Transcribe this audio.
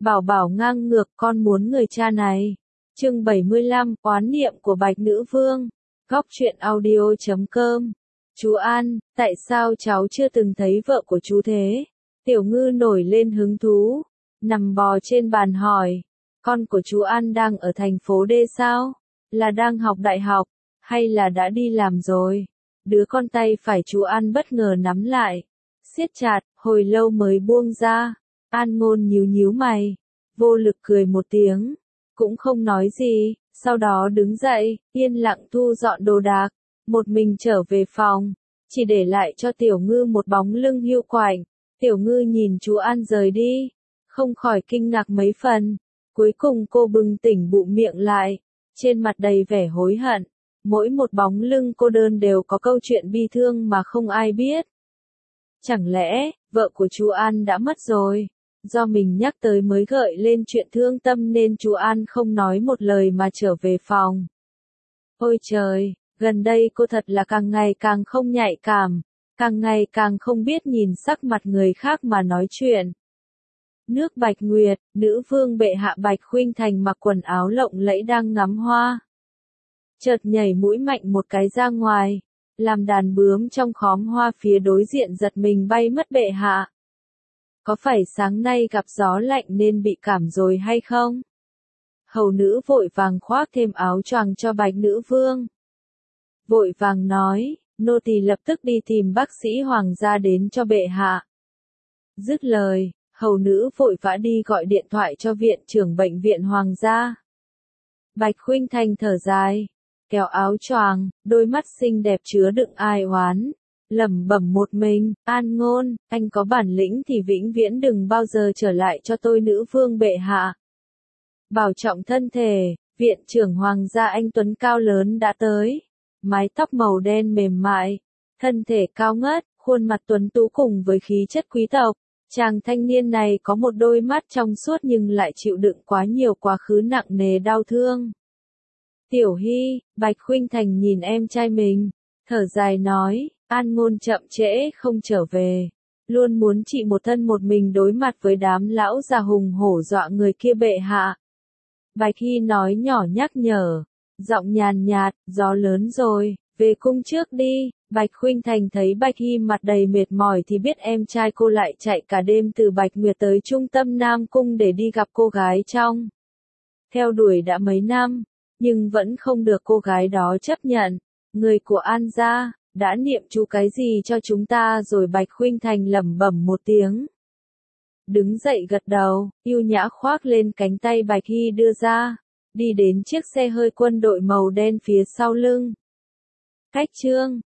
Bảo bảo ngang ngược, con muốn người cha này. Chương 75, oán niệm của Bạch Nữ Vương. Góc truyện audio.com. Chú An, tại sao cháu chưa từng thấy vợ của chú thế? Tiểu Ngư nổi lên hứng thú, nằm bò trên bàn hỏi. Con của chú An đang ở thành phố D sao? Là đang học đại học, hay là đã đi làm rồi? Đứa con tay phải chú An bất ngờ nắm lại, siết chặt, hồi lâu mới buông ra. An Ngôn nhíu nhíu mày, vô lực cười một tiếng, cũng không nói gì, sau đó đứng dậy, yên lặng thu dọn đồ đạc, một mình trở về phòng, chỉ để lại cho Tiểu Ngư một bóng lưng hiu quạnh. Tiểu Ngư nhìn chú An rời đi, không khỏi kinh ngạc mấy phần. Cuối cùng cô bừng tỉnh bụng miệng lại, trên mặt đầy vẻ hối hận. Mỗi một bóng lưng cô đơn đều có câu chuyện bi thương mà không ai biết. Chẳng lẽ, vợ của chú An đã mất rồi? Do mình nhắc tới mới gợi lên chuyện thương tâm nên chú An không nói một lời mà trở về phòng. Ôi trời, gần đây cô thật là càng ngày càng không nhạy cảm, càng ngày càng không biết nhìn sắc mặt người khác mà nói chuyện. Nước Bạch Nguyệt, nữ vương bệ hạ Bạch Khuynh Thành mặc quần áo lộng lẫy đang ngắm hoa. Chợt nhảy mũi mạnh một cái ra ngoài, làm đàn bướm trong khóm hoa phía đối diện giật mình bay mất bệ hạ. Có phải sáng nay gặp gió lạnh nên bị cảm rồi hay không? Hầu nữ vội vàng khoác thêm áo choàng cho Bạch Nữ Vương. Vội vàng nói, nô tỳ lập tức đi tìm bác sĩ hoàng gia đến cho bệ hạ. Dứt lời, hầu nữ vội vã đi gọi điện thoại cho viện trưởng bệnh viện hoàng gia. Bạch Khuynh Thành thở dài, kéo áo choàng, đôi mắt xinh đẹp chứa đựng ai oán, lẩm bẩm một mình, An Ngôn, anh có bản lĩnh thì vĩnh viễn đừng bao giờ trở lại cho tôi nữ vương bệ hạ. Bảo trọng thân thể, viện trưởng hoàng gia anh tuấn cao lớn đã tới, mái tóc màu đen mềm mại, thân thể cao ngất, khuôn mặt tuấn tú cùng với khí chất quý tộc. Chàng thanh niên này có một đôi mắt trong suốt nhưng lại chịu đựng quá nhiều quá khứ nặng nề đau thương. Tiểu Hy, Bạch Khuynh Thành nhìn em trai mình, thở dài nói, An Ngôn chậm trễ không trở về, luôn muốn chị một thân một mình đối mặt với đám lão già hùng hổ dọa người kia bệ hạ. Bạch Hy nói nhỏ nhắc nhở, giọng nhàn nhạt, gió lớn rồi, về cung trước đi. Bạch Khuynh Thành thấy Bạch Hy mặt đầy mệt mỏi thì biết em trai cô lại chạy cả đêm từ Bạch Nguyệt tới trung tâm Nam Cung để đi gặp cô gái trong. Theo đuổi đã mấy năm, nhưng vẫn không được cô gái đó chấp nhận. Người của An gia, đã niệm chú cái gì cho chúng ta rồi? Bạch Khuynh Thành lẩm bẩm một tiếng. Đứng dậy gật đầu, yêu nhã khoác lên cánh tay Bạch Hy đưa ra, đi đến chiếc xe hơi quân đội màu đen phía sau lưng. Cách chương